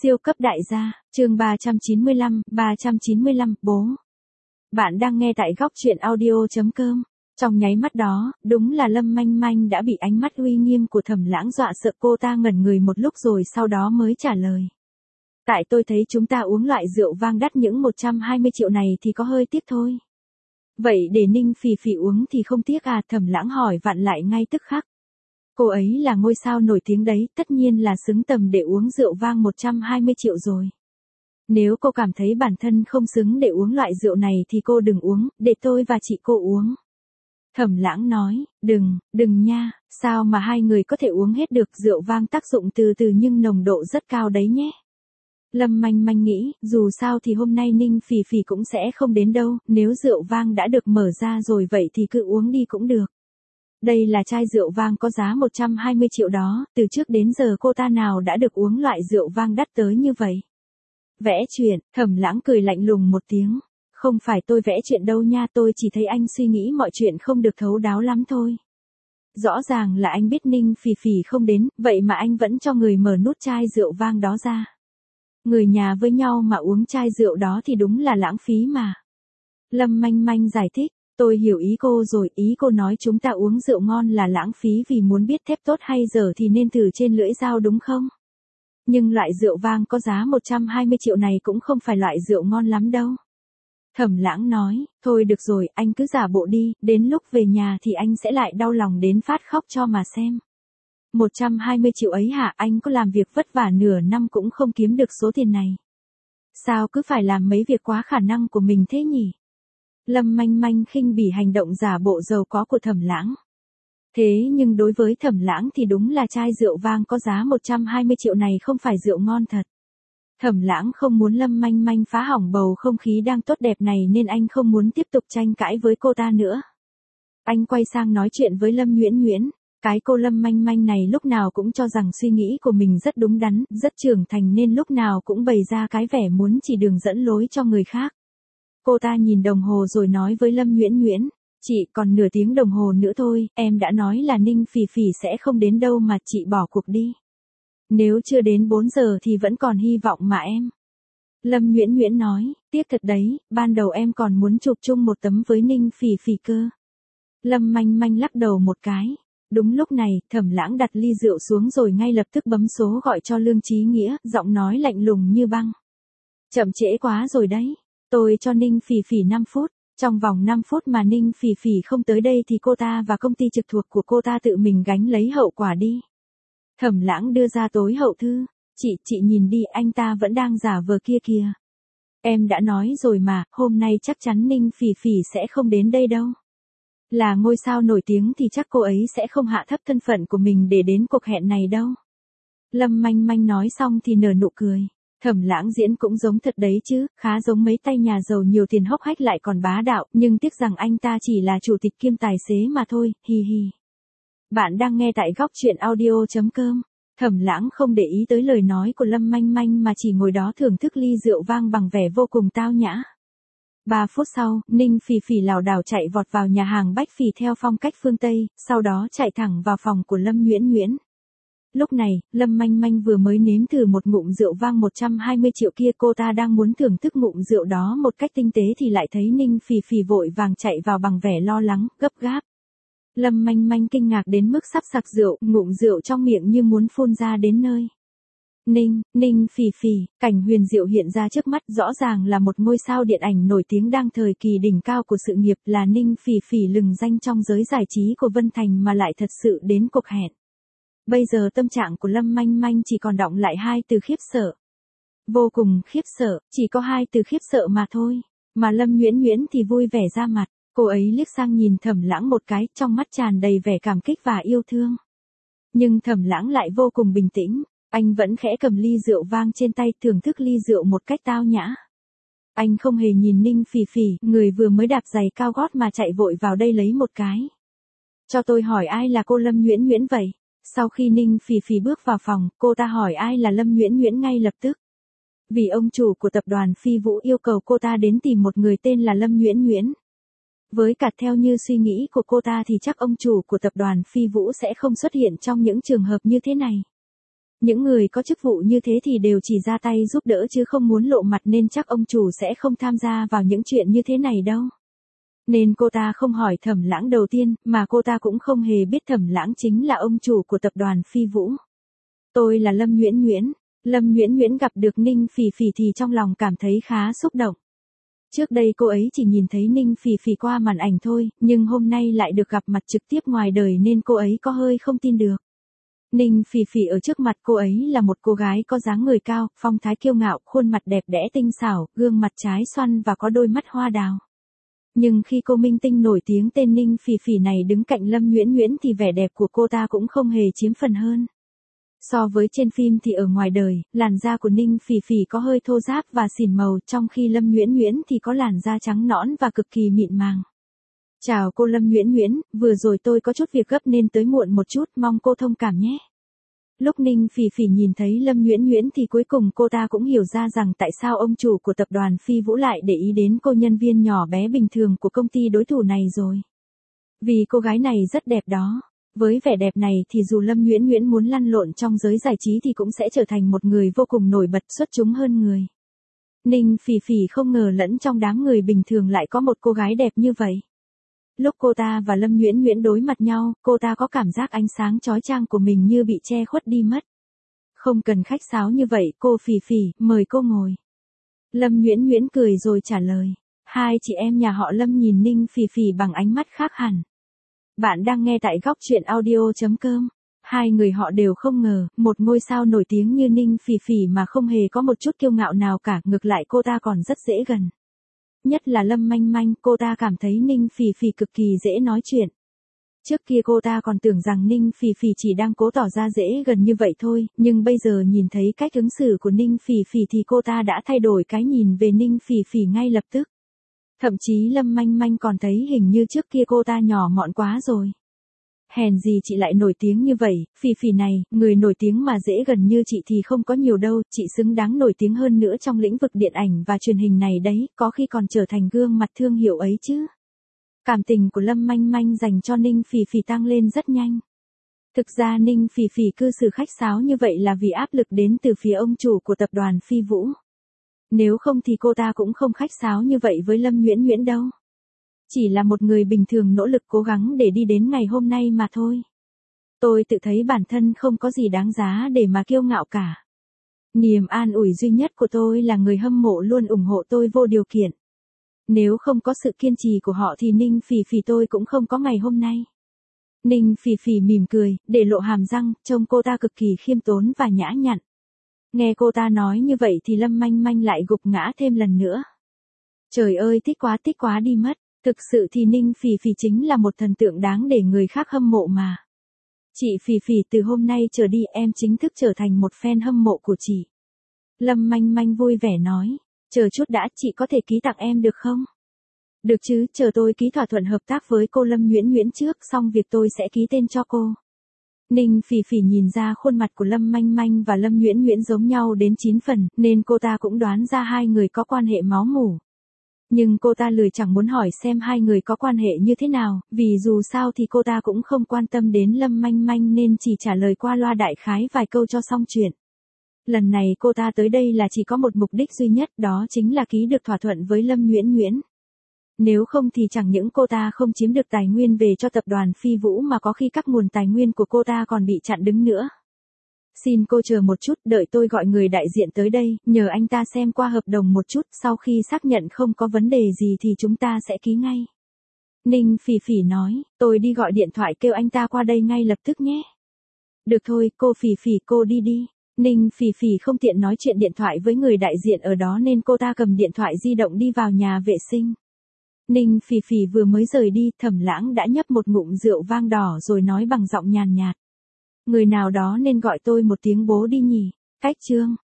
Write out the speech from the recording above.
Siêu cấp đại gia, chương 395, bố. Bạn đang nghe tại góc truyện audio.com. Trong nháy mắt đó, đúng là Lâm Manh Manh đã bị ánh mắt uy nghiêm của Thẩm Lãng dọa sợ, cô ta ngẩn người một lúc rồi sau đó mới trả lời. Tại tôi thấy chúng ta uống loại rượu vang đắt những 120 triệu này thì có hơi tiếc thôi. Vậy để Ninh Phỉ Phỉ uống thì không tiếc à? Thẩm Lãng hỏi vặn lại ngay tức khắc. Cô ấy là ngôi sao nổi tiếng đấy, tất nhiên là xứng tầm để uống rượu vang 120 triệu rồi. Nếu cô cảm thấy bản thân không xứng để uống loại rượu này thì cô đừng uống, để tôi và chị cô uống. Thẩm Lãng nói, đừng nha, sao mà hai người có thể uống hết được, rượu vang tác dụng từ từ nhưng nồng độ rất cao đấy nhé. Lâm Manh Manh nghĩ, dù sao thì hôm nay Ninh Phỉ Phỉ cũng sẽ không đến đâu, nếu rượu vang đã được mở ra rồi vậy thì cứ uống đi cũng được. Đây là chai rượu vang có giá 120 triệu đó, từ trước đến giờ cô ta nào đã được uống loại rượu vang đắt tới như vậy. Vẽ chuyện, Thẩm Lãng cười lạnh lùng một tiếng. Không phải tôi vẽ chuyện đâu nha, tôi chỉ thấy anh suy nghĩ mọi chuyện không được thấu đáo lắm thôi. Rõ ràng là anh biết Ninh Phỉ Phỉ không đến, vậy mà anh vẫn cho người mở nút chai rượu vang đó ra. Người nhà với nhau mà uống chai rượu đó thì đúng là lãng phí mà. Lâm Manh Manh giải thích. Tôi hiểu ý cô rồi, ý cô nói chúng ta uống rượu ngon là lãng phí vì muốn biết thép tốt hay dở thì nên thử trên lưỡi dao đúng không? Nhưng loại rượu vang có giá 120 triệu này cũng không phải loại rượu ngon lắm đâu. Thẩm Lãng nói, thôi được rồi, anh cứ giả bộ đi, đến lúc về nhà thì anh sẽ lại đau lòng đến phát khóc cho mà xem. 120 triệu ấy hả? Anh có làm việc vất vả nửa năm cũng không kiếm được số tiền này. Sao cứ phải làm mấy việc quá khả năng của mình thế nhỉ? Lâm Manh Manh khinh bỉ hành động giả bộ giàu có của Thẩm Lãng. Thế nhưng đối với Thẩm Lãng thì đúng là chai rượu vang có giá 120 triệu này không phải rượu ngon thật. Thẩm Lãng không muốn Lâm Manh Manh phá hỏng bầu không khí đang tốt đẹp này nên anh không muốn tiếp tục tranh cãi với cô ta nữa. Anh quay sang nói chuyện với Lâm Nhuyễn Nhuyễn. Cái cô Lâm Manh Manh này lúc nào cũng cho rằng suy nghĩ của mình rất đúng đắn, rất trưởng thành nên lúc nào cũng bày ra cái vẻ muốn chỉ đường dẫn lối cho người khác. Cô ta nhìn đồng hồ rồi nói với Lâm Nhuyễn Nhuyễn, chị còn nửa tiếng đồng hồ nữa thôi, em đã nói là Ninh Phỉ Phỉ sẽ không đến đâu mà chị bỏ cuộc đi. Nếu chưa đến 4 giờ thì vẫn còn hy vọng mà em. Lâm Nhuyễn Nhuyễn nói, tiếc thật đấy, ban đầu em còn muốn chụp chung một tấm với Ninh Phỉ Phỉ cơ. Lâm Manh Manh lắc đầu một cái. Đúng lúc này, Thẩm Lãng đặt ly rượu xuống rồi ngay lập tức bấm số gọi cho Lương Chí Nghĩa, giọng nói lạnh lùng như băng. Chậm trễ quá rồi đấy. Tôi cho Ninh Phỉ Phỉ 5 phút, trong vòng 5 phút mà Ninh Phỉ Phỉ không tới đây thì cô ta và công ty trực thuộc của cô ta tự mình gánh lấy hậu quả đi. Thẩm Lãng đưa ra tối hậu thư, chị nhìn đi, anh ta vẫn đang giả vờ kia kìa. Em đã nói rồi mà, hôm nay chắc chắn Ninh Phỉ Phỉ sẽ không đến đây đâu. Là ngôi sao nổi tiếng thì chắc cô ấy sẽ không hạ thấp thân phận của mình để đến cuộc hẹn này đâu. Lâm Manh Manh nói xong thì nở nụ cười. Thẩm Lãng diễn cũng giống thật đấy chứ, khá giống mấy tay nhà giàu nhiều tiền hốc hách lại còn bá đạo, nhưng tiếc rằng anh ta chỉ là chủ tịch kiêm tài xế mà thôi, hi hi. Bạn đang nghe tại góc truyện audio.com. Thẩm Lãng không để ý tới lời nói của Lâm Manh Manh mà chỉ ngồi đó thưởng thức ly rượu vang bằng vẻ vô cùng tao nhã. 3 phút sau, Ninh Phỉ Phỉ lảo đảo chạy vọt vào nhà hàng Bách Phỉ theo phong cách phương Tây, sau đó chạy thẳng vào phòng của Lâm Nhuyễn Nhuyễn. Lúc này, Lâm Manh Manh vừa mới nếm thử một ngụm rượu vang 120 triệu kia, cô ta đang muốn thưởng thức ngụm rượu đó một cách tinh tế thì lại thấy Ninh Phỉ Phỉ vội vàng chạy vào bằng vẻ lo lắng, gấp gáp. Lâm Manh Manh kinh ngạc đến mức sắp sặc rượu, ngụm rượu trong miệng như muốn phun ra đến nơi. Ninh Phỉ Phỉ, cảnh huyền diệu hiện ra trước mắt, rõ ràng là một ngôi sao điện ảnh nổi tiếng đang thời kỳ đỉnh cao của sự nghiệp, là Ninh Phỉ Phỉ lừng danh trong giới giải trí của Vân Thành mà lại thật sự đến cuộc hẹn. Bây giờ tâm trạng của Lâm Manh Manh chỉ còn đọng lại 2 từ khiếp sợ. Vô cùng khiếp sợ, chỉ có 2 từ khiếp sợ mà thôi. Mà Lâm Nhuyễn Nhuyễn thì vui vẻ ra mặt, cô ấy liếc sang nhìn Thẩm Lãng một cái, trong mắt tràn đầy vẻ cảm kích và yêu thương. Nhưng Thẩm Lãng lại vô cùng bình tĩnh, anh vẫn khẽ cầm ly rượu vang trên tay thưởng thức ly rượu một cách tao nhã. Anh không hề nhìn Ninh Phỉ Phỉ, người vừa mới đạp giày cao gót mà chạy vội vào đây lấy một cái. Cho tôi hỏi ai là cô Lâm Nhuyễn Nhuyễn vậy? Sau khi Ninh Phỉ Phỉ bước vào phòng, cô ta hỏi ai là Lâm Nhuyễn Nhuyễn ngay lập tức. Vì ông chủ của tập đoàn Phi Vũ yêu cầu cô ta đến tìm một người tên là Lâm Nhuyễn Nhuyễn. Với cả theo như suy nghĩ của cô ta thì chắc ông chủ của tập đoàn Phi Vũ sẽ không xuất hiện trong những trường hợp như thế này. Những người có chức vụ như thế thì đều chỉ ra tay giúp đỡ chứ không muốn lộ mặt nên chắc ông chủ sẽ không tham gia vào những chuyện như thế này đâu. Nên cô ta không hỏi Thẩm Lãng đầu tiên, mà cô ta cũng không hề biết Thẩm Lãng chính là ông chủ của tập đoàn Phi Vũ. Tôi là Lâm Nguyễn Nguyễn. Lâm Nguyễn Nguyễn gặp được Ninh Phỉ Phỉ thì trong lòng cảm thấy khá xúc động. Trước đây cô ấy chỉ nhìn thấy Ninh Phỉ Phỉ qua màn ảnh thôi, nhưng hôm nay lại được gặp mặt trực tiếp ngoài đời nên cô ấy có hơi không tin được. Ninh Phỉ Phỉ ở trước mặt cô ấy là một cô gái có dáng người cao, phong thái kiêu ngạo, khuôn mặt đẹp đẽ tinh xảo, gương mặt trái xoăn và có đôi mắt hoa đào. Nhưng khi cô minh tinh nổi tiếng tên Ninh Phỉ Phỉ này đứng cạnh Lâm Nguyễn Nguyễn thì vẻ đẹp của cô ta cũng không hề chiếm phần hơn. So với trên phim thì ở ngoài đời, làn da của Ninh Phỉ Phỉ có hơi thô ráp và xỉn màu, trong khi Lâm Nguyễn Nguyễn thì có làn da trắng nõn và cực kỳ mịn màng. Chào cô Lâm Nguyễn Nguyễn, vừa rồi tôi có chút việc gấp nên tới muộn một chút, mong cô thông cảm nhé. Lúc Ninh Phỉ Phỉ nhìn thấy Lâm Nguyễn Nguyễn thì cuối cùng cô ta cũng hiểu ra rằng tại sao ông chủ của tập đoàn Phi Vũ lại để ý đến cô nhân viên nhỏ bé bình thường của công ty đối thủ này rồi. Vì cô gái này rất đẹp đó. Với vẻ đẹp này thì dù Lâm Nguyễn Nguyễn muốn lăn lộn trong giới giải trí thì cũng sẽ trở thành một người vô cùng nổi bật xuất chúng hơn người. Ninh Phỉ Phỉ không ngờ lẫn trong đám người bình thường lại có một cô gái đẹp như vậy. Lúc cô ta và Lâm Nguyễn Nguyễn đối mặt nhau, cô ta có cảm giác ánh sáng chói chang của mình như bị che khuất đi mất. Không cần khách sáo như vậy, cô Phỉ Phỉ, mời cô ngồi. Lâm Nguyễn Nguyễn cười rồi trả lời. Hai chị em nhà họ Lâm nhìn Ninh Phỉ Phỉ bằng ánh mắt khác hẳn. Bạn đang nghe tại góc truyện audio.com. Hai người họ đều không ngờ, một ngôi sao nổi tiếng như Ninh Phỉ Phỉ mà không hề có một chút kiêu ngạo nào cả, ngược lại cô ta còn rất dễ gần. Nhất là Lâm Manh Manh, cô ta cảm thấy Ninh Phỉ Phỉ cực kỳ dễ nói chuyện. Trước kia cô ta còn tưởng rằng Ninh Phỉ Phỉ chỉ đang cố tỏ ra dễ gần như vậy thôi, nhưng bây giờ nhìn thấy cách ứng xử của Ninh Phỉ Phỉ thì cô ta đã thay đổi cái nhìn về Ninh Phỉ Phỉ ngay lập tức. Thậm chí Lâm Manh Manh còn thấy hình như trước kia cô ta nhỏ mọn quá rồi. Hèn gì chị lại nổi tiếng như vậy, Phỉ Phỉ này, người nổi tiếng mà dễ gần như chị thì không có nhiều đâu, chị xứng đáng nổi tiếng hơn nữa trong lĩnh vực điện ảnh và truyền hình này đấy, có khi còn trở thành gương mặt thương hiệu ấy chứ. Cảm tình của Lâm Manh Manh dành cho Ninh Phỉ Phỉ tăng lên rất nhanh. Thực ra Ninh Phỉ Phỉ cư xử khách sáo như vậy là vì áp lực đến từ phía ông chủ của tập đoàn Phi Vũ. Nếu không thì cô ta cũng không khách sáo như vậy với Lâm Nguyễn Nguyễn đâu. Chỉ là một người bình thường nỗ lực cố gắng để đi đến ngày hôm nay mà thôi. Tôi tự thấy bản thân không có gì đáng giá để mà kiêu ngạo cả. Niềm an ủi duy nhất của tôi là người hâm mộ luôn ủng hộ tôi vô điều kiện. Nếu không có sự kiên trì của họ thì Ninh Phỉ Phỉ tôi cũng không có ngày hôm nay. Ninh Phỉ Phỉ mỉm cười, để lộ hàm răng, trông cô ta cực kỳ khiêm tốn và nhã nhặn. Nghe cô ta nói như vậy thì Lâm Manh Manh lại gục ngã thêm lần nữa. Trời ơi thích quá đi mất. Thực sự thì Ninh Phỉ Phỉ chính là một thần tượng đáng để người khác hâm mộ mà. Chị Phỉ Phỉ, từ hôm nay trở đi em chính thức trở thành một fan hâm mộ của chị. Lâm Manh Manh vui vẻ nói. Chờ chút đã, chị có thể ký tặng em được không? Được chứ, chờ tôi ký thỏa thuận hợp tác với cô Lâm Nguyễn Nguyễn trước, xong việc tôi sẽ ký tên cho cô. Ninh Phỉ Phỉ nhìn ra khuôn mặt của Lâm Manh Manh và Lâm Nguyễn Nguyễn giống nhau đến 9 phần, nên cô ta cũng đoán ra hai người có quan hệ máu mủ. Nhưng cô ta lười chẳng muốn hỏi xem hai người có quan hệ như thế nào, vì dù sao thì cô ta cũng không quan tâm đến Lâm Manh Manh nên chỉ trả lời qua loa đại khái vài câu cho xong chuyện. Lần này cô ta tới đây là chỉ có một mục đích duy nhất, đó chính là ký được thỏa thuận với Lâm Nguyễn Nguyễn. Nếu không thì chẳng những cô ta không chiếm được tài nguyên về cho tập đoàn Phi Vũ mà có khi các nguồn tài nguyên của cô ta còn bị chặn đứng nữa. Xin cô chờ một chút, đợi tôi gọi người đại diện tới đây, nhờ anh ta xem qua hợp đồng một chút, sau khi xác nhận không có vấn đề gì thì chúng ta sẽ ký ngay. Ninh Phỉ Phỉ nói, tôi đi gọi điện thoại kêu anh ta qua đây ngay lập tức nhé. Được thôi, cô Phỉ Phỉ, cô đi đi. Ninh Phỉ Phỉ không tiện nói chuyện điện thoại với người đại diện ở đó nên cô ta cầm điện thoại di động đi vào nhà vệ sinh. Ninh Phỉ Phỉ vừa mới rời đi, Thẩm Lãng đã nhấp một ngụm rượu vang đỏ rồi nói bằng giọng nhàn nhạt. Người nào đó nên gọi tôi một tiếng bố đi nhỉ. Cách chương.